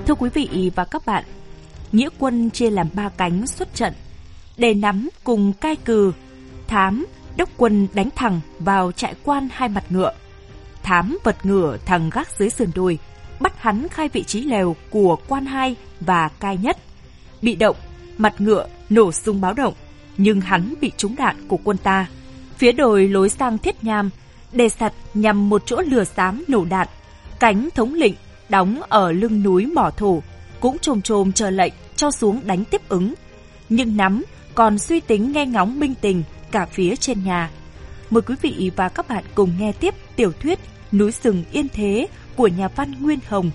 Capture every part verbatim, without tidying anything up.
Thưa quý vị và các bạn, nghĩa quân chia làm ba cánh xuất trận. Đề nắm cùng cai cừ, Thám đốc quân đánh thẳng vào trại quan hai mặt ngựa. Thám vật ngựa thằng gác dưới sườn đồi, bắt hắn khai vị trí lều của quan hai và cai nhất. Bị động, mặt ngựa nổ súng báo động, nhưng hắn bị trúng đạn của quân ta. Phía đồi lối sang Thiết Nham, đề sặt nhằm một chỗ lửa xám nổ đạn. Cánh thống lĩnh đóng ở lưng núi Mỏ Thổ cũng trồm trồm chờ lệnh cho xuống đánh tiếp ứng. Nhưng Nắm còn suy tính nghe ngóng minh tình cả phía trên nhà. Mời quý vị và các bạn cùng nghe tiếp tiểu thuyết Núi rừng yên thế của nhà văn Nguyên Hồng.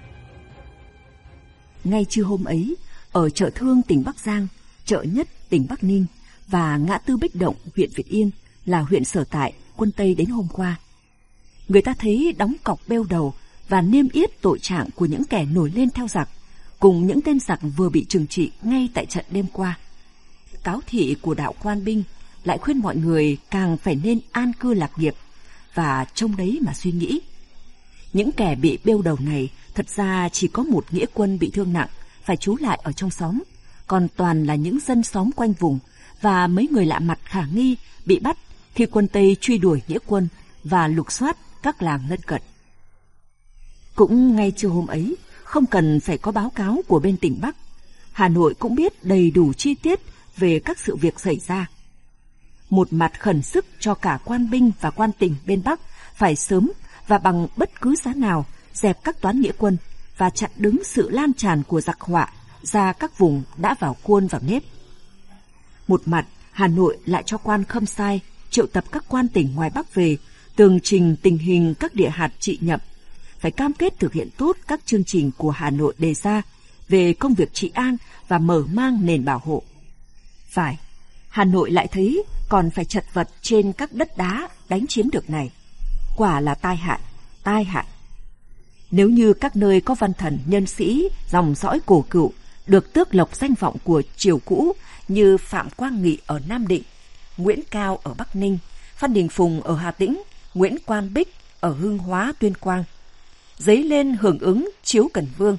Ngay trưa hôm ấy, ở chợ Thương tỉnh Bắc Giang, chợ Nhất tỉnh Bắc Ninh và ngã tư Bích Động huyện Việt Yên là huyện sở tại quân Tây đến hôm qua, người ta thấy đóng cọc bêu đầu và niêm yết tội trạng của những kẻ nổi lên theo giặc, cùng những tên giặc vừa bị trừng trị ngay tại trận đêm qua. Cáo thị của đạo quan binh lại khuyên mọi người càng phải nên an cư lạc nghiệp và trông đấy mà suy nghĩ. Những kẻ bị bêu đầu này thật ra chỉ có một nghĩa quân bị thương nặng phải trú lại ở trong xóm, còn toàn là những dân xóm quanh vùng và mấy người lạ mặt khả nghi bị bắt khi quân Tây truy đuổi nghĩa quân và lục soát các làng lân cận. Cũng ngay trưa hôm ấy, không cần phải có báo cáo của bên tỉnh Bắc, Hà Nội cũng biết đầy đủ chi tiết về các sự việc xảy ra. Một mặt khẩn sức cho cả quan binh và quan tỉnh bên Bắc phải sớm và bằng bất cứ giá nào dẹp các toán nghĩa quân và chặn đứng sự lan tràn của giặc họa ra các vùng đã vào khuôn vào nếp. Một mặt, Hà Nội lại cho quan Khâm Sai triệu tập các quan tỉnh ngoài Bắc về, tường trình tình hình các địa hạt trị nhậm, phải cam kết thực hiện tốt các chương trình của Hà Nội đề ra về công việc trị an và mở mang nền bảo hộ. Phải, Hà Nội lại thấy còn phải chật vật trên các đất đá đánh chiếm được này. Quả là tai hại, tai hại. Nếu như các nơi có văn thần nhân sĩ, dòng dõi cổ cựu được tước lộc danh vọng của triều cũ như Phạm Quang Nghị ở Nam Định, Nguyễn Cao ở Bắc Ninh, Phan Đình Phùng ở Hà Tĩnh, Nguyễn Quan Bích ở Hưng Hóa, Tuyên Quang, dấy lên hưởng ứng Chiếu Cần Vương,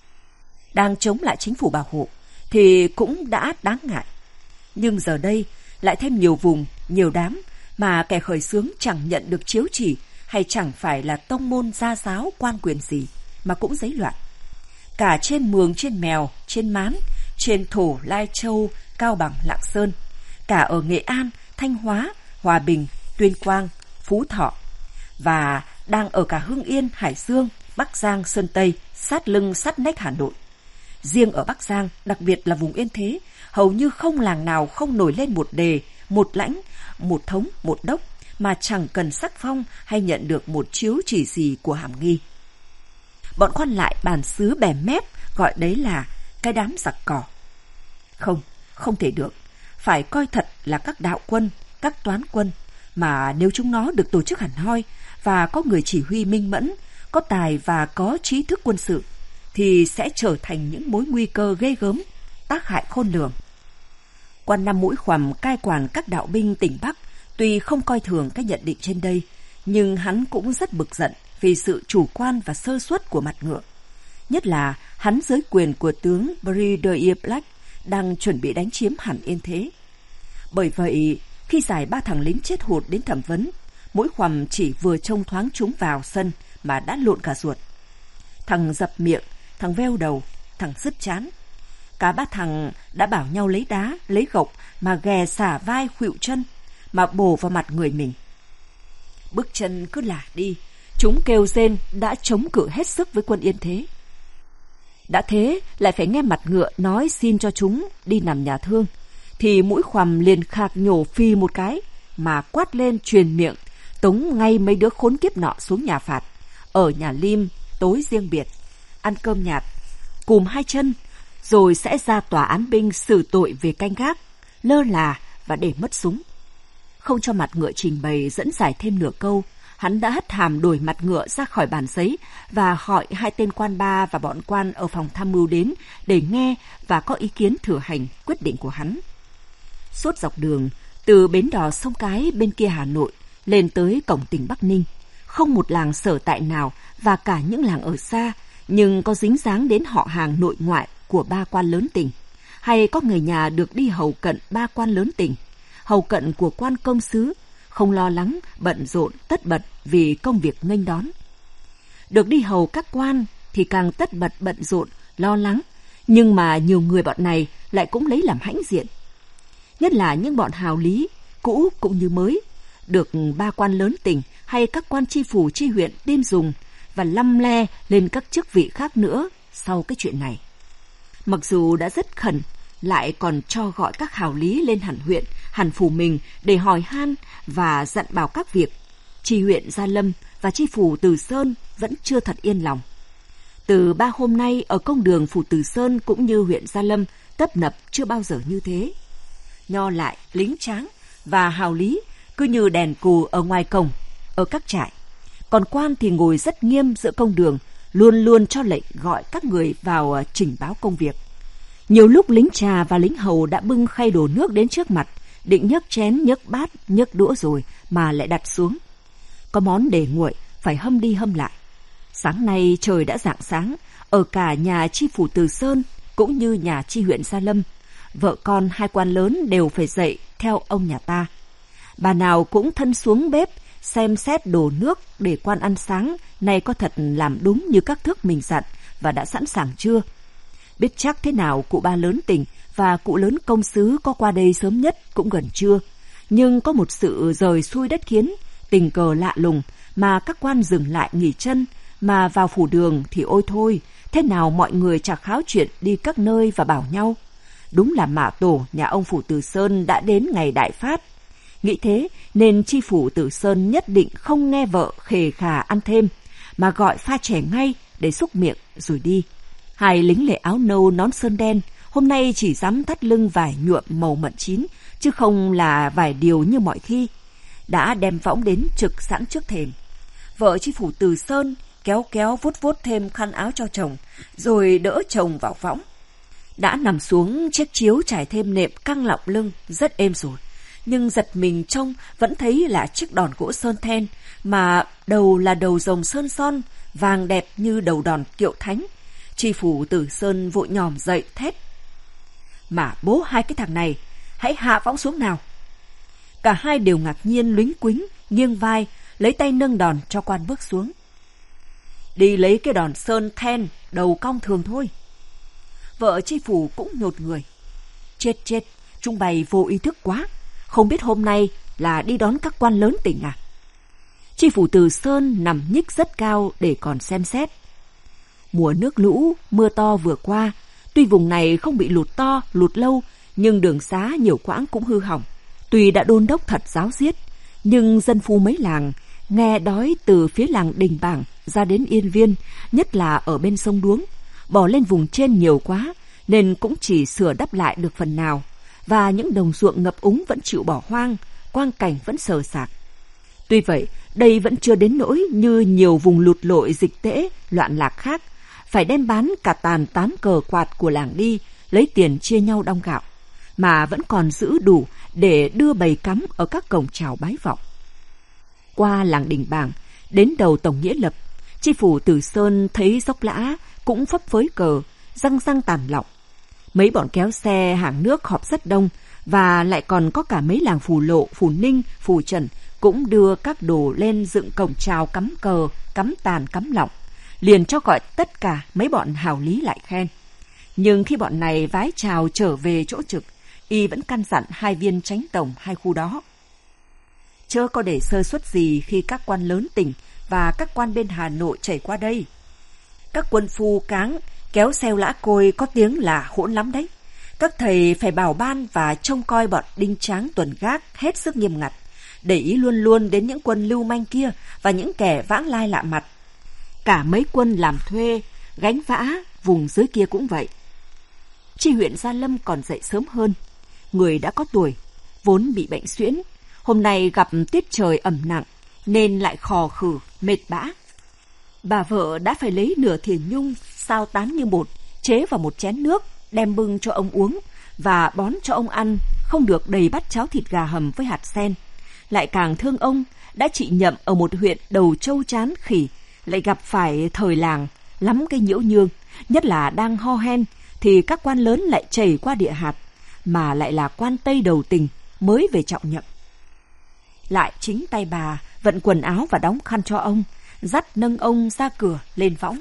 đang chống lại chính phủ bảo hộ, thì cũng đã đáng ngại. Nhưng giờ đây lại thêm nhiều vùng, nhiều đám mà kẻ khởi xướng chẳng nhận được chiếu chỉ hay chẳng phải là tông môn gia giáo quan quyền gì mà cũng dấy loạn. Cả trên Mường, trên Mèo, trên Mán, trên Thổ, Lai Châu, Cao Bằng, Lạng Sơn, cả ở Nghệ An, Thanh Hóa, Hòa Bình, Tuyên Quang, Phú Thọ và đang ở cả Hưng Yên, Hải Dương, Bắc Giang, Sơn Tây, sát lưng sát nách Hà Nội. Riêng ở Bắc Giang, đặc biệt là vùng Yên Thế, hầu như không làng nào không nổi lên một đề, một lãnh, một thống, một đốc mà chẳng cần sắc phong hay nhận được một chiếu chỉ gì của Hàm Nghi. Bọn quan lại bản xứ bè mép gọi đấy là cái đám giặc cỏ. Không, không thể được. Phải coi thật là các đạo quân, các toán quân, mà nếu chúng nó được tổ chức hẳn hoi và có người chỉ huy minh mẫn, có tài và có trí thức quân sự, thì sẽ trở thành những mối nguy cơ ghê gớm, tác hại khôn lường. Quan Năm Mũi Khoằm cai quản các đạo binh tỉnh Bắc tuy không coi thường cái nhận định trên đây, nhưng hắn cũng rất bực giận vì sự chủ quan và sơ suất của mặt ngựa. Nhất là hắn dưới quyền của tướng Brigadier Black đang chuẩn bị đánh chiếm hẳn Yên Thế. Bởi vậy, khi giải ba thằng lính chết hụt đến thẩm vấn, Mũi Khoằm chỉ vừa trông thoáng chúng vào sân mà đã lộn cả ruột. Thằng dập miệng, thằng veo đầu, thằng sứt chán. Cả ba thằng đã bảo nhau lấy đá, lấy gộc mà ghè xả vai khuỵu chân, mà bổ vào mặt người mình. Bước chân cứ lả đi, chúng kêu rên đã chống cự hết sức với quân Yên Thế. Đã thế lại phải nghe mặt ngựa nói xin cho chúng đi nằm nhà thương, thì Mũi Khoằm liền khạc nhổ phi một cái mà quát lên truyền miệng tống ngay mấy đứa khốn kiếp nọ xuống nhà phạt, ở nhà Lim tối riêng biệt, ăn cơm nhạt, cùm hai chân, rồi sẽ ra tòa án binh xử tội về canh gác, lơ là và để mất súng. Không cho mặt ngựa trình bày dẫn giải thêm nửa câu, hắn đã hất hàm đuổi mặt ngựa ra khỏi bàn giấy và gọi hai tên quan ba và bọn quan ở phòng tham mưu đến để nghe và có ý kiến thừa hành quyết định của hắn. Suốt dọc đường, từ bến đò sông Cái bên kia Hà Nội lên tới cổng tỉnh Bắc Ninh, không một làng sở tại nào và cả những làng ở xa nhưng có dính dáng đến họ hàng nội ngoại của ba quan lớn tỉnh, hay có người nhà được đi hầu cận ba quan lớn tỉnh, hầu cận của quan công sứ, không lo lắng, bận rộn, tất bật vì công việc nghênh đón. Được đi hầu các quan thì càng tất bật bận rộn, lo lắng, nhưng mà nhiều người bọn này lại cũng lấy làm hãnh diện. Nhất là những bọn hào lý, cũ cũng như mới, được ba quan lớn tỉnh hay các quan tri phủ tri huyện tin dùng và lăm le lên các chức vị khác nữa sau cái chuyện này. Mặc dù đã rất khẩn, lại còn cho gọi các hào lý lên hẳn huyện, hẳn phủ mình để hỏi han và dặn bảo các việc. Tri huyện Gia Lâm và tri phủ Từ Sơn vẫn chưa thật yên lòng. Từ ba hôm nay ở công đường phủ Từ Sơn cũng như huyện Gia Lâm tấp nập chưa bao giờ như thế. Nho lại, lính tráng và hào lý cứ như đèn cù ở ngoài cổng, ở các trại. Còn quan thì ngồi rất nghiêm giữa công đường, luôn luôn cho lệnh gọi các người vào trình báo công việc. Nhiều lúc lính trà và lính hầu đã bưng khay đổ nước đến trước mặt, định nhấc chén, nhấc bát, nhấc đũa rồi mà lại đặt xuống. Có món để nguội, phải hâm đi hâm lại. Sáng nay trời đã rạng sáng, ở cả nhà tri phủ Từ Sơn cũng như nhà tri huyện Gia Lâm, vợ con hai quan lớn đều phải dậy theo ông nhà ta. Bà nào cũng thân xuống bếp, xem xét đổ nước để quan ăn sáng, nay có thật làm đúng như các thước mình dặn và đã sẵn sàng chưa? Biết chắc thế nào cụ ba lớn tỉnh và cụ lớn công sứ có qua đây sớm nhất cũng gần trưa. Nhưng có một sự rời xuôi đất khiến, tình cờ lạ lùng mà các quan dừng lại nghỉ chân, mà vào phủ đường thì ôi thôi, thế nào mọi người chả kháo chuyện đi các nơi và bảo nhau. Đúng là mạ tổ nhà ông phủ Từ Sơn đã đến ngày đại phát. Nghĩ thế nên tri phủ Từ Sơn nhất định không nghe vợ khề khà ăn thêm, mà gọi pha chè ngay để xúc miệng rồi đi. Hai lính lệ áo nâu nón sơn đen hôm nay chỉ dám thắt lưng vải nhuộm màu mận chín, chứ không là vải điều như mọi khi, đã đem võng đến trực sẵn trước thềm. Vợ tri phủ Từ Sơn kéo kéo vuốt vuốt thêm khăn áo cho chồng, rồi đỡ chồng vào võng. Đã nằm xuống chiếc chiếu trải thêm nệm căng lọng lưng rất êm rồi, nhưng giật mình trông vẫn thấy là chiếc đòn gỗ sơn then, mà đầu là đầu rồng sơn son, vàng đẹp như đầu đòn kiệu thánh. Tri phủ Từ Sơn vội nhòm dậy thét: "Mà bố hai cái thằng này, hãy hạ võng xuống nào!" Cả hai đều ngạc nhiên lúnh quính, nghiêng vai, lấy tay nâng đòn cho quan bước xuống. "Đi lấy cái đòn sơn then, đầu cong thường thôi." Vợ tri phủ cũng nhột người: "Chết chết, chúng bày vô ý thức quá, không biết hôm nay là đi đón các quan lớn tỉnh à?" Tri phủ Từ Sơn nằm nhích rất cao để còn xem xét. Mùa nước lũ, mưa to vừa qua, tuy vùng này không bị lụt to, lụt lâu, nhưng đường xá nhiều quãng cũng hư hỏng. Tuy đã đôn đốc thật ráo riết, nhưng dân phu mấy làng nghe đói từ phía làng Đình Bảng ra đến Yên Viên, nhất là ở bên sông Đuống, bỏ lên vùng trên nhiều quá, nên cũng chỉ sửa đắp lại được phần nào, và những đồng ruộng ngập úng vẫn chịu bỏ hoang, quang cảnh vẫn sờ sạc. Tuy vậy, đây vẫn chưa đến nỗi như nhiều vùng lụt lội dịch tễ, loạn lạc khác, phải đem bán cả tàn tán cờ quạt của làng đi, lấy tiền chia nhau đong gạo, mà vẫn còn giữ đủ để đưa bầy cắm ở các cổng chào bái vọng. Qua làng Đình Bảng, đến đầu Tổng Nghĩa Lập, tri phủ Từ Sơn thấy dốc lã cũng phấp phới cờ, răng răng tàn lọng. Mấy bọn kéo xe hàng nước họp rất đông, và lại còn có cả mấy làng Phù Lộ, Phù Ninh, Phù Trần cũng đưa các đồ lên dựng cổng chào cắm cờ, cắm tàn, cắm lọng, liền cho gọi tất cả mấy bọn hào lý lại khen. Nhưng khi bọn này vái chào trở về chỗ trực, y vẫn căn dặn hai viên chánh tổng hai khu đó: "Chớ có để sơ suất gì khi các quan lớn tỉnh và các quan bên Hà Nội chảy qua đây. Các quân phu cáng kéo xeo lã côi có tiếng là hỗn lắm đấy. Các thầy phải bảo ban và trông coi bọn đinh tráng tuần gác hết sức nghiêm ngặt, để ý luôn luôn đến những quân lưu manh kia và những kẻ vãng lai lạ mặt. Cả mấy quân làm thuê, gánh vã, vùng dưới kia cũng vậy." Tri huyện Gia Lâm còn dậy sớm hơn. Người đã có tuổi, vốn bị bệnh suyễn, hôm nay gặp tiết trời ẩm nặng nên lại khò khử, mệt bã. Bà vợ đã phải lấy nửa thìa nhung sao tán như bột, chế vào một chén nước, đem bưng cho ông uống và bón cho ông ăn, không được đầy bát cháo thịt gà hầm với hạt sen. Lại càng thương ông, đã trị nhậm ở một huyện đầu trâu chán khỉ, lại gặp phải thời làng, lắm cây nhiễu nhương, nhất là đang ho hen thì các quan lớn lại chảy qua địa hạt, mà lại là quan Tây đầu tình mới về trọng nhậm. Lại chính tay bà vận quần áo và đóng khăn cho ông, dắt nâng ông ra cửa lên võng.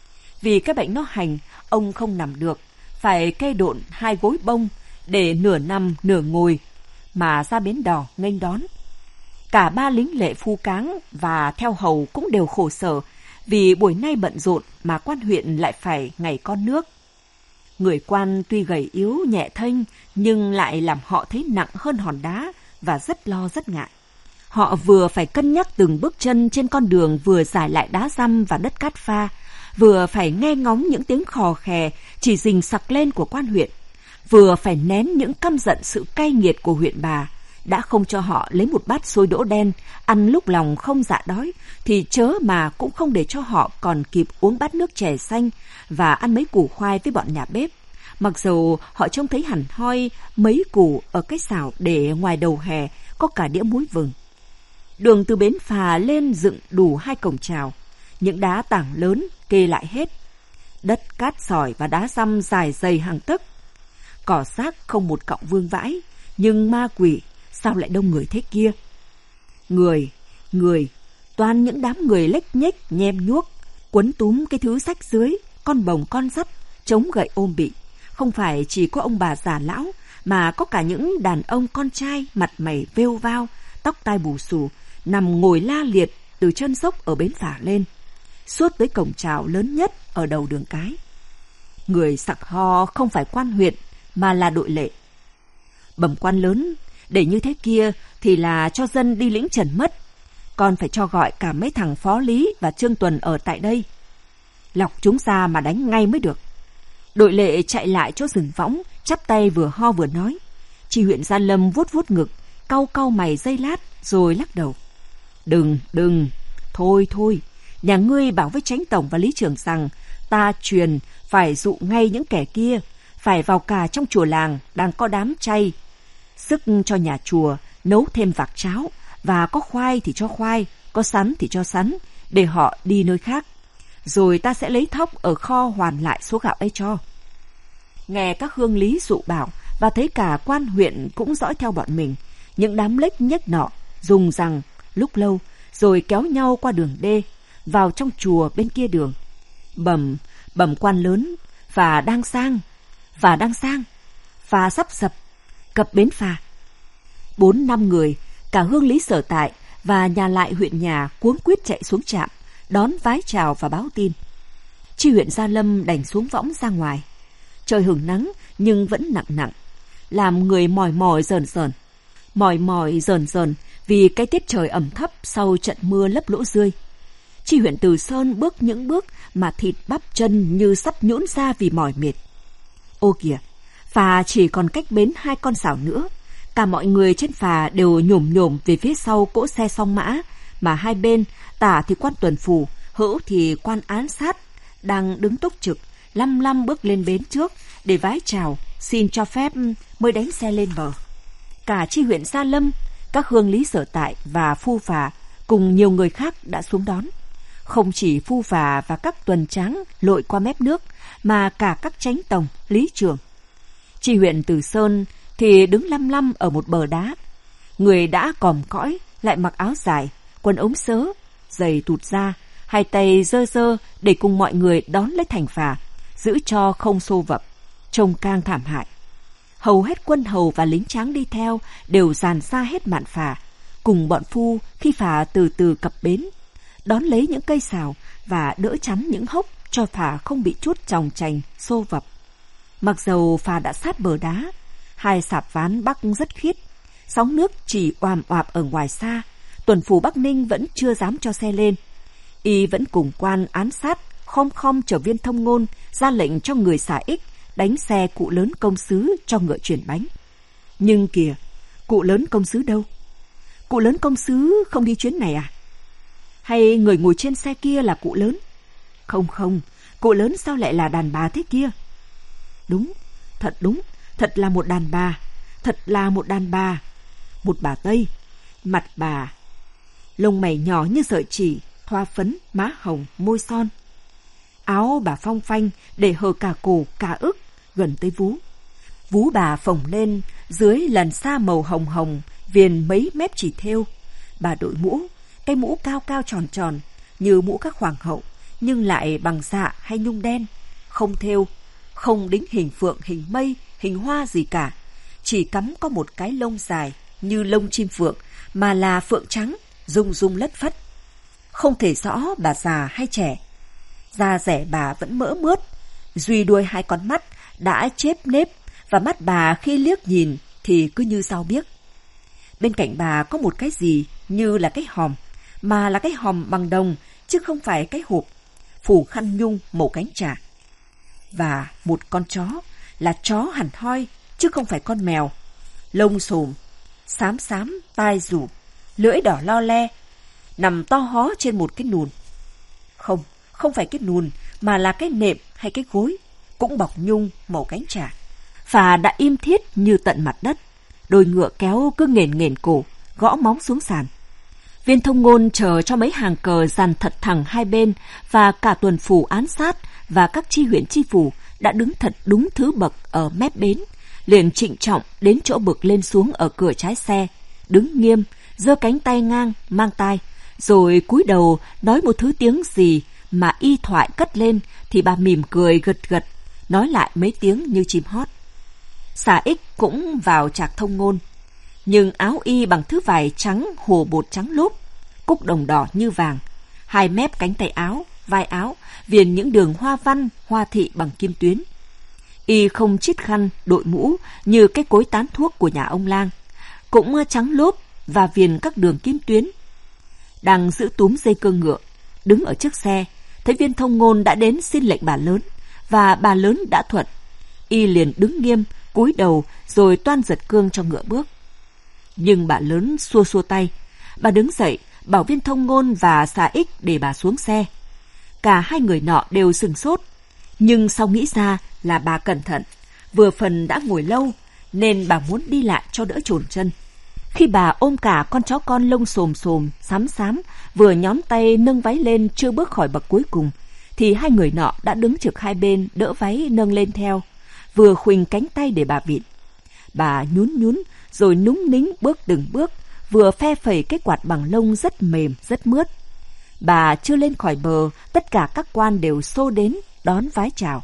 Vì cái bệnh nó hành, ông không nằm được, phải kê độn hai gối bông để nửa nằm nửa ngồi mà ra bến đò nghênh đón. Cả ba lính lệ phu cáng và theo hầu cũng đều khổ sở vì buổi nay bận rộn mà quan huyện lại phải ngày con nước. Người quan tuy gầy yếu nhẹ thênh nhưng lại làm họ thấy nặng hơn hòn đá và rất lo rất ngại. Họ vừa phải cân nhắc từng bước chân trên con đường vừa giải lại đá răm và đất cát pha, vừa phải nghe ngóng những tiếng khò khè chỉ rình sặc lên của quan huyện, vừa phải nén những căm giận sự cay nghiệt của huyện bà, đã không cho họ lấy một bát xôi đỗ đen, ăn lúc lòng không dạ đói, thì chớ mà cũng không để cho họ còn kịp uống bát nước chè xanh và ăn mấy củ khoai với bọn nhà bếp. Mặc dầu họ trông thấy hẳn hoi mấy củ ở cái xào để ngoài đầu hè có cả đĩa muối vừng. Đường từ bến phà lên dựng đủ hai cổng chào, những đá tảng lớn kê lại hết. Đất cát sỏi và đá răm dài dày hàng tấc. Cỏ xác không một cọng vương vãi, nhưng ma quỷ sao lại đông người thế kia? Người, người, toàn những đám người lếch nhếch nhem nhuốc, quấn túm cái thứ sách dưới, con bồng con sắt, chống gậy ôm bị. Không phải chỉ có ông bà già lão, mà có cả những đàn ông con trai mặt mày vêu vao, tóc tai bù xù, nằm ngồi la liệt từ chân dốc ở bến phà lên, suốt tới cổng chào lớn nhất ở đầu đường cái. Người sặc ho không phải quan huyện, mà là đội lệ. Bẩm quan lớn, để như thế kia thì là cho dân đi lĩnh trần mất, còn phải cho gọi cả mấy thằng Phó Lý và Trương Tuần ở tại đây. Lọc chúng ra mà đánh ngay mới được. Đội lệ chạy lại chỗ rừng võng, chắp tay vừa ho vừa nói. Tri huyện Gia Lâm vuốt vuốt ngực, cau cau mày giây lát rồi lắc đầu. Đừng, đừng, thôi thôi, nhà ngươi bảo với Chánh Tổng và Lý Trưởng rằng ta truyền phải dụ ngay những kẻ kia, phải vào cả trong chùa làng đang có đám chay. Sức cho nhà chùa nấu thêm vạc cháo, và có khoai thì cho khoai, có sắn thì cho sắn, để họ đi nơi khác. Rồi ta sẽ lấy thóc ở kho hoàn lại số gạo ấy cho. Nghe các hương lý dụ bảo và thấy cả quan huyện cũng dõi theo bọn mình, những đám lếch nhếch nọ dùng rằng lúc lâu rồi kéo nhau qua đường đê vào trong chùa bên kia đường. Bẩm, bẩm quan lớn, phà đang sang, phà đang sang, phà sắp sập, cập bến phà. Bốn năm người, cả hương lý sở tại và nhà lại huyện nhà cuống quýt chạy xuống trạm, đón vái chào và báo tin. Tri huyện Gia Lâm đành xuống võng ra ngoài. Trời hửng nắng nhưng vẫn nặng nặng, làm người mỏi mỏi dờn dờn, mỏi mỏi dờn dờn vì cái tiết trời ẩm thấp sau trận mưa lấp lỗ rươi. Tri huyện Từ Sơn bước những bước mà thịt bắp chân như sắp nhũn ra vì mỏi mệt. Ô kìa, phà chỉ còn cách bến hai con sảo nữa. Cả mọi người trên phà đều nhổm nhổm về phía sau cỗ xe song mã, mà hai bên, tả thì quan tuần phủ, hữu thì quan án sát, đang đứng túc trực, lăm lăm bước lên bến trước để vái chào, xin cho phép mới đánh xe lên bờ. Cả tri huyện Gia Lâm, các hương lý sở tại và phu phà cùng nhiều người khác đã xuống đón. Không chỉ phu phà và các tuần tráng lội qua mép nước, mà cả các chánh tổng, lý trưởng. Tri huyện Từ Sơn thì đứng lăm lăm ở một bờ đá. Người đã còm cõi, lại mặc áo dài, quần ống sớ, giày tụt ra, hai tay dơ dơ để cùng mọi người đón lấy thành phà, giữ cho không xô vập, trông càng thảm hại. Hầu hết quân hầu và lính tráng đi theo đều dàn ra hết mạn phà, cùng bọn phu khi phà từ từ cập bến, đón lấy những cây sào và đỡ chắn những hốc cho phà không bị chút chòng chành xô vập. Mặc dầu phà đã sát bờ đá, hai sạp ván bắc rất khiết, sóng nước chỉ oàm oạp ở ngoài xa, tuần phủ Bắc Ninh vẫn chưa dám cho xe lên. Y vẫn cùng quan án sát khom khom chở viên thông ngôn ra lệnh cho người xả ích đánh xe cụ lớn công sứ cho ngựa chuyển bánh. Nhưng kìa, cụ lớn công sứ đâu? Cụ lớn công sứ không đi chuyến này à? Hay người ngồi trên xe kia là cụ lớn? Không không, cụ lớn sao lại là đàn bà thế kia? Đúng, thật đúng, thật là một đàn bà, thật là một đàn bà. Một bà Tây, mặt bà, lông mày nhỏ như sợi chỉ, thoa phấn, má hồng, môi son. Áo bà phong phanh để hở cả cổ cả ức gần tới vú. Vú bà phồng lên, dưới lần sa màu hồng hồng, viền mấy mép chỉ thêu. Bà đội mũ, cái mũ cao cao tròn tròn, như mũ các hoàng hậu, nhưng lại bằng dạ hay nhung đen, không thêu, không đính hình phượng, hình mây, hình hoa gì cả. Chỉ cắm có một cái lông dài như lông chim phượng, mà là phượng trắng, rung rung lất phất. Không thể rõ bà già hay trẻ. Da rẻ bà vẫn mỡ mướt, duy đuôi hai con mắt đã chép nếp, và mắt bà khi liếc nhìn thì cứ như sao biếc. Bên cạnh bà có một cái gì như là cái hòm, mà là cái hòm bằng đồng chứ không phải cái hộp, phủ khăn nhung màu cánh trà. Và một con chó, là chó hẳn hoi chứ không phải con mèo, lông xồm, xám xám, tai rủ, lưỡi đỏ lo le, nằm to hó trên một cái nùn. Không, không phải cái nùn, mà là cái nệm hay cái gối, cũng bọc nhung màu cánh trà. Phà đã im thiết như tận mặt đất, đôi ngựa kéo cứ nghển nghển cổ, gõ móng xuống sàn. Viên thông ngôn chờ cho mấy hàng cờ dàn thật thẳng hai bên, và cả tuần phủ án sát và các chi huyện chi phủ đã đứng thật đúng thứ bậc ở mép bến, liền trịnh trọng đến chỗ bực lên xuống ở cửa trái xe, đứng nghiêm, giơ cánh tay ngang mang tai, rồi cúi đầu nói một thứ tiếng gì mà y thoại cất lên thì bà mỉm cười gật gật, nói lại mấy tiếng như chim hót. Xà Ích cũng vào chạc thông ngôn, nhưng áo y bằng thứ vải trắng hồ bột trắng lốp, cúc đồng đỏ như vàng, hai mép cánh tay áo, vai áo viền những đường hoa văn, hoa thị bằng kim tuyến. Y không chít khăn, đội mũ như cái cối tán thuốc của nhà ông lang, cũng trắng lốp và viền các đường kim tuyến. Đang giữ túm dây cương ngựa, đứng ở trước xe, thấy Viên thông ngôn đã đến xin lệnh bà lớn, và bà lớn đã thuận. Y liền đứng nghiêm, cúi đầu rồi toan giật cương cho ngựa bước. Nhưng bà lớn xua xua tay. Bà đứng dậy, bảo Viên thông ngôn và Xà Ích để bà xuống xe. Cả hai người nọ đều sửng sốt, nhưng sau nghĩ ra là bà cẩn thận, vừa phần đã ngồi lâu, nên bà muốn đi lại cho đỡ chồn chân. Khi bà ôm cả con chó con lông xồm xồm, xám xám, vừa nhón tay nâng váy lên chưa bước khỏi bậc cuối cùng, thì hai người nọ đã đứng trực hai bên đỡ váy nâng lên theo, vừa khuỳnh cánh tay để bà vịn. Bà nhún nhún rồi núng nính bước từng bước, vừa phe phẩy cái quạt bằng lông rất mềm, rất mướt. Bà chưa lên khỏi bờ, tất cả các quan đều xô đến đón vái chào.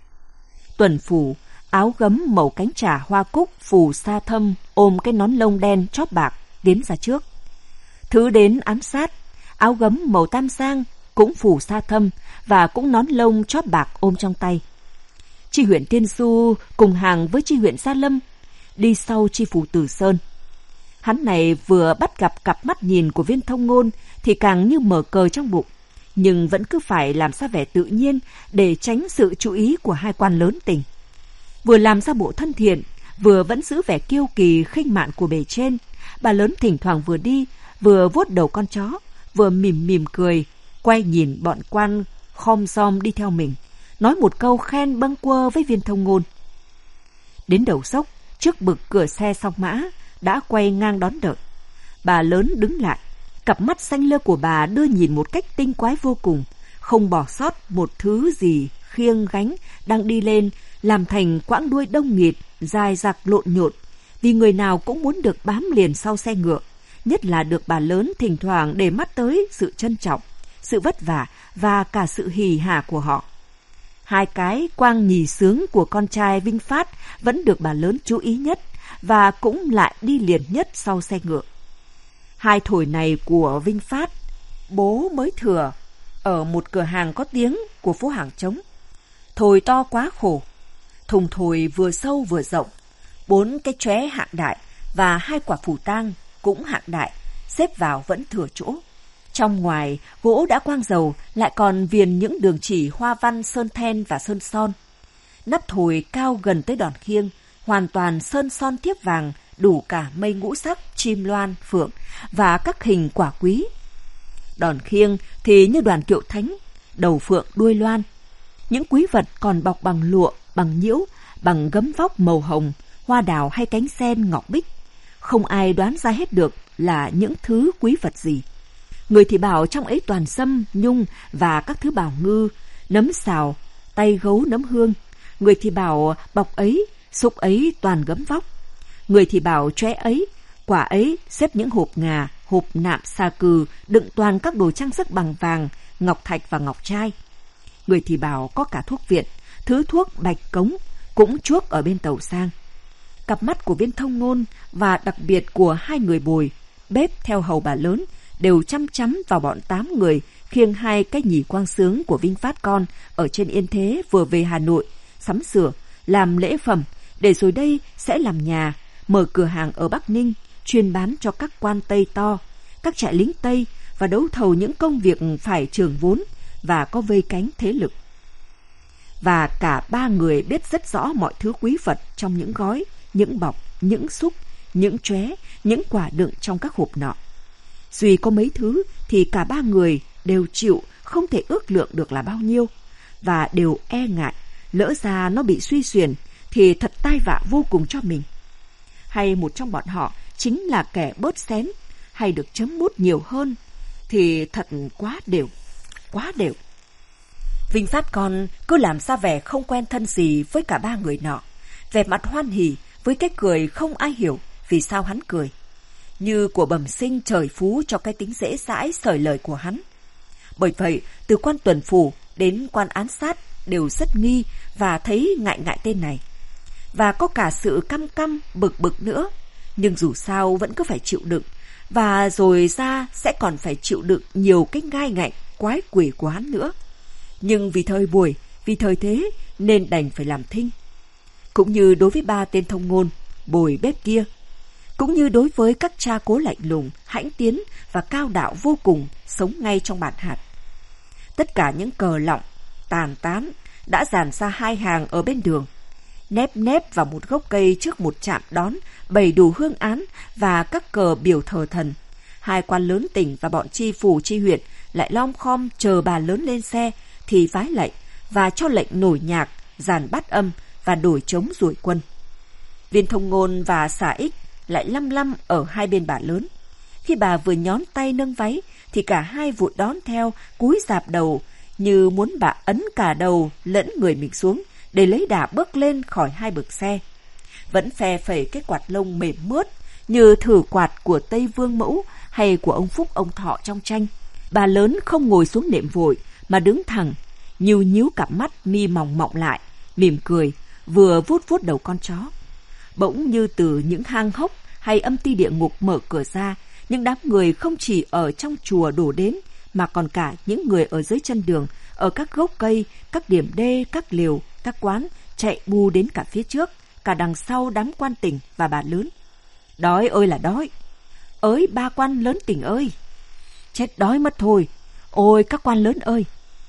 Tuần phủ, áo gấm màu cánh trà hoa cúc phù sa thâm, ôm cái nón lông đen chóp bạc, tiến ra trước. Thứ đến ám sát, áo gấm màu tam giang, cũng phù sa thâm và cũng nón lông chóp bạc ôm trong tay. Chi huyện Tiên Du cùng hàng với chi huyện Gia Lâm, đi sau chi phủ Từ Sơn. Hắn này vừa bắt gặp cặp mắt nhìn của Viên thông ngôn thì càng như mở cờ trong bụng, nhưng vẫn cứ phải làm ra vẻ tự nhiên để tránh sự chú ý của hai quan lớn tỉnh. Vừa làm ra bộ thân thiện, vừa vẫn giữ vẻ kiêu kỳ khinh mạn của bề trên. Bà lớn thỉnh thoảng vừa đi, vừa vuốt đầu con chó, vừa mỉm mỉm cười, quay nhìn bọn quan khom rom đi theo mình, nói một câu khen bâng quơ với Viên thông ngôn. Đến đầu dốc, trước bực cửa xe song mã, đã quay ngang đón đợi. Bà lớn đứng lại, cặp mắt xanh lơ của bà đưa nhìn một cách tinh quái vô cùng, không bỏ sót một thứ gì khiêng gánh đang đi lên, làm thành quãng đuôi đông nghịt, dài dặc lộn nhộn, vì người nào cũng muốn được bám liền sau xe ngựa, nhất là được bà lớn thỉnh thoảng để mắt tới sự trân trọng, sự vất vả và cả sự hì hả của họ. Hai cái quang nhì sướng của con trai Vinh Phát vẫn được bà lớn chú ý nhất, và cũng lại đi liền nhất sau xe ngựa. Hai thổi này của Vinh Phát, bố mới thừa ở một cửa hàng có tiếng của phố Hàng Trống. Thổi to quá khổ, thùng thổi vừa sâu vừa rộng, bốn cái chóe hạng đại và hai quả phủ tang cũng hạng đại, xếp vào vẫn thừa chỗ. Trong ngoài, gỗ đã quang dầu, lại còn viền những đường chỉ hoa văn sơn then và sơn son. Nắp thổi cao gần tới đòn khiêng, hoàn toàn sơn son thiếp vàng, đủ cả mây ngũ sắc, chim loan, phượng và các hình quả quý. Đòn khiêng thì như đoàn kiệu thánh, đầu phượng đuôi loan. Những quý vật còn bọc bằng lụa, bằng nhiễu, bằng gấm vóc màu hồng, hoa đào hay cánh sen ngọc bích. Không ai đoán ra hết được là những thứ quý vật gì. Người thì bảo trong ấy toàn sâm, nhung và các thứ bảo ngư, nấm xào, tay gấu nấm hương. Người thì bảo bọc ấy, xúc ấy toàn gấm vóc. Người thì bảo chóe ấy, quả ấy xếp những hộp ngà, hộp nạm xà cừ đựng toàn các đồ trang sức bằng vàng, ngọc thạch và ngọc trai. Người thì bảo có cả thuốc viện, thứ thuốc bạch cống cũng chuốc ở bên tàu sang. Cặp mắt của Viên Thông Ngôn và đặc biệt của hai người bồi, bếp theo hầu bà lớn, đều chăm chăm vào bọn tám người khiêng hai cái nhì quang sướng của Vinh Phát Con ở trên Yên Thế vừa về Hà Nội, sắm sửa, làm lễ phẩm, để rồi đây sẽ làm nhà, mở cửa hàng ở Bắc Ninh, chuyên bán cho các quan Tây to, các trại lính Tây và đấu thầu những công việc phải trường vốn và có vây cánh thế lực. Và cả ba người biết rất rõ mọi thứ quý vật trong những gói, những bọc, những xúc, những chóe, những quả đựng trong các hộp nọ. Duy có mấy thứ thì cả ba người đều chịu, không thể ước lượng được là bao nhiêu, và đều e ngại lỡ ra nó bị suy xuyển thì thật tai vạ vô cùng cho mình. Hay một trong bọn họ chính là kẻ bớt xén hay được chấm mút nhiều hơn thì thật quá đều, quá đều. Vinh Phát Con cứ làm ra vẻ không quen thân gì với cả ba người nọ, vẻ mặt hoan hỉ với cái cười không ai hiểu vì sao hắn cười, như của bẩm sinh trời phú cho cái tính dễ dãi sởi lời của hắn. Bởi vậy, từ quan tuần phủ đến quan án sát đều rất nghi và thấy ngại ngại tên này. Và có cả sự căm căm, bực bực nữa, nhưng dù sao vẫn cứ phải chịu đựng, và rồi ra sẽ còn phải chịu đựng nhiều cái ngai ngạnh, quái quỷ của hắn nữa. Nhưng vì thời buổi, vì thời thế nên đành phải làm thinh. Cũng như đối với ba tên Thông Ngôn, bồi bếp kia, cũng như đối với các cha cố lạnh lùng, hãnh tiến và cao đạo vô cùng sống ngay trong bản hạt. Tất cả những cờ lọng, tàn tán đã dàn ra hai hàng ở bên đường, nép nép vào một gốc cây trước một trạm đón bày đủ hương án và các cờ biểu thờ thần. Hai quan lớn tỉnh và bọn chi phủ chi huyện lại lom khom chờ bà lớn lên xe thì vái lệnh và cho lệnh nổi nhạc, dàn bát âm và đổi trống ruổi quân. Viên Thông Ngôn và Xà Ích lại lăm lăm ở hai bên bà lớn. Khi bà vừa nhón tay nâng váy thì cả hai vụt đón theo, cúi rạp đầu như muốn bà ấn cả đầu lẫn người mình xuống để lấy đà bước lên khỏi hai bậc xe. Vẫn phe phẩy cái quạt lông mềm mướt như thử quạt của Tây Vương Mẫu hay của ông Phúc ông Thọ trong tranh. Bà lớn không ngồi xuống nệm vội mà đứng thẳng, nhíu nhíu cặp mắt mi mỏng mọng lại, mỉm cười, vừa vuốt vuốt đầu con chó. Bỗng như từ những hang hốc hay âm ti địa ngục mở cửa ra, những đám người không chỉ ở trong chùa đổ đến, mà còn cả những người ở dưới chân đường, ở các gốc cây, các điểm đê, các liều, các quán, chạy bu đến cả phía trước, cả đằng sau đám quan tỉnh và bà lớn. Đói ơi là đói! Ới ba quan lớn tỉnh ơi! Chết đói mất thôi! Ôi các quan lớn ơi!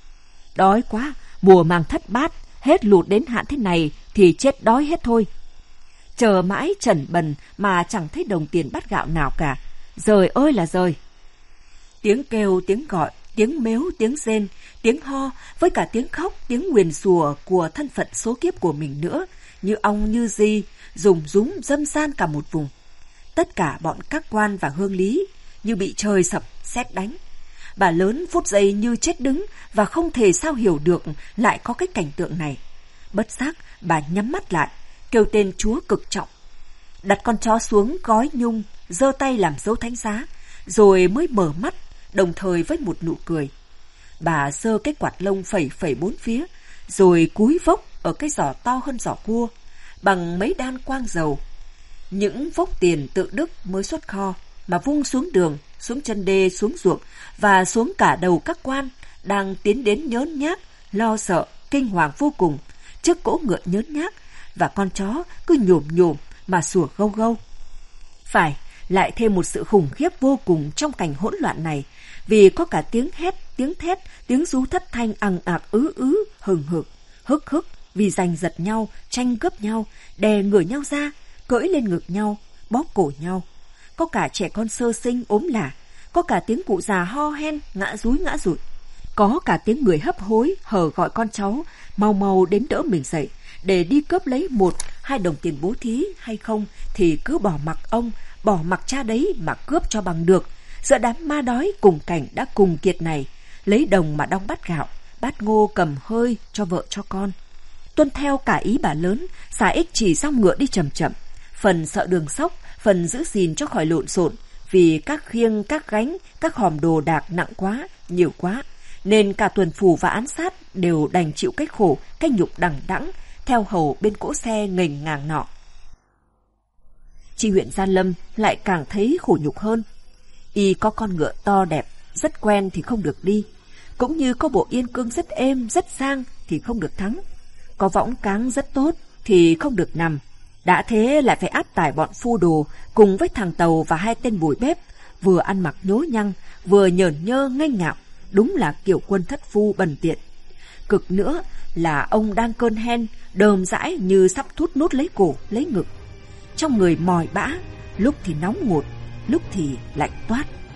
Đói quá! Mùa màng thất bát, hết lụt đến hạn thế này thì chết đói hết thôi. Chờ mãi trần bần mà chẳng thấy đồng tiền bát gạo nào cả. Rời ơi là rời! Tiếng kêu, tiếng gọi, tiếng mếu, tiếng rên, tiếng ho, với cả tiếng khóc, tiếng nguyền rủa của thân phận số kiếp của mình nữa, như ong như di, rùng rúng dâm gian cả một vùng. Tất cả bọn các quan và hương lý như bị trời sập, sét đánh. Bà lớn phút giây như chết đứng và không thể sao hiểu được lại có cái cảnh tượng này. Bất giác, bà nhắm mắt lại, kêu tên Chúa cực trọng. Đặt con chó xuống gói nhung, giơ tay làm dấu thánh giá, rồi mới mở mắt, đồng thời với một nụ cười. Bà giơ cái quạt lông phẩy phẩy bốn phía, rồi cúi vốc ở cái giỏ to hơn giỏ cua, bằng mấy đan quang dầu. Những vốc tiền tự đức mới xuất kho, mà vung xuống đường, xuống chân đê, xuống ruộng, và xuống cả đầu các quan, đang tiến đến nhớn nhác, lo sợ, kinh hoàng vô cùng, trước cỗ ngựa nhớn nhác, và con chó cứ nhổm nhổm mà sủa gâu gâu. Phải, lại thêm một sự khủng khiếp vô cùng trong cảnh hỗn loạn này, vì có cả tiếng hét, tiếng thét, tiếng rú thất thanh ằng ạc ứ ứ, hừng hực, hức hức, vì giành giật nhau, tranh cướp nhau, đè ngửa nhau ra, cưỡi lên ngực nhau, bóp cổ nhau. Có cả trẻ con sơ sinh ốm lả, có cả tiếng cụ già ho hen, ngã dúi ngã rụi. Có cả tiếng người hấp hối, hở gọi con cháu, mau mau đến đỡ mình dậy, để đi cướp lấy một, hai đồng tiền bố thí hay không thì cứ bỏ mặc ông, bỏ mặc cha đấy mà cướp cho bằng được. Giữa đám ma đói cùng cảnh đã cùng kiệt này, lấy đồng mà đong bát gạo, bát ngô cầm hơi cho vợ cho con. Tuân theo cả ý bà lớn, xà ích chỉ xong ngựa đi chậm chậm, phần sợ đường sóc, phần giữ gìn cho khỏi lộn xộn, vì các khiêng, các gánh, các hòm đồ đạc nặng quá, nhiều quá, nên cả tuần phủ và án sát đều đành chịu cái khổ, cái nhục đằng đẵng theo hầu bên cỗ xe nghềnh ngang nọ. Tri huyện Gia Lâm lại càng thấy khổ nhục hơn. Y có con ngựa to đẹp, rất quen thì không được đi, cũng như có bộ yên cương rất êm, rất sang thì không được thắng, có võng cáng rất tốt thì không được nằm. Đã thế lại phải áp tải bọn phu đồ cùng với thằng Tàu và hai tên bùi bếp, vừa ăn mặc nhố nhăng, vừa nhởn nhơ nghênh ngạo, đúng là kiểu quân thất phu bần tiện. Cực nữa là ông đang cơn hen, đờm dãi như sắp thút nút lấy cổ, lấy ngực. Trong người mỏi bã, lúc thì nóng ngột, lúc thì lạnh toát.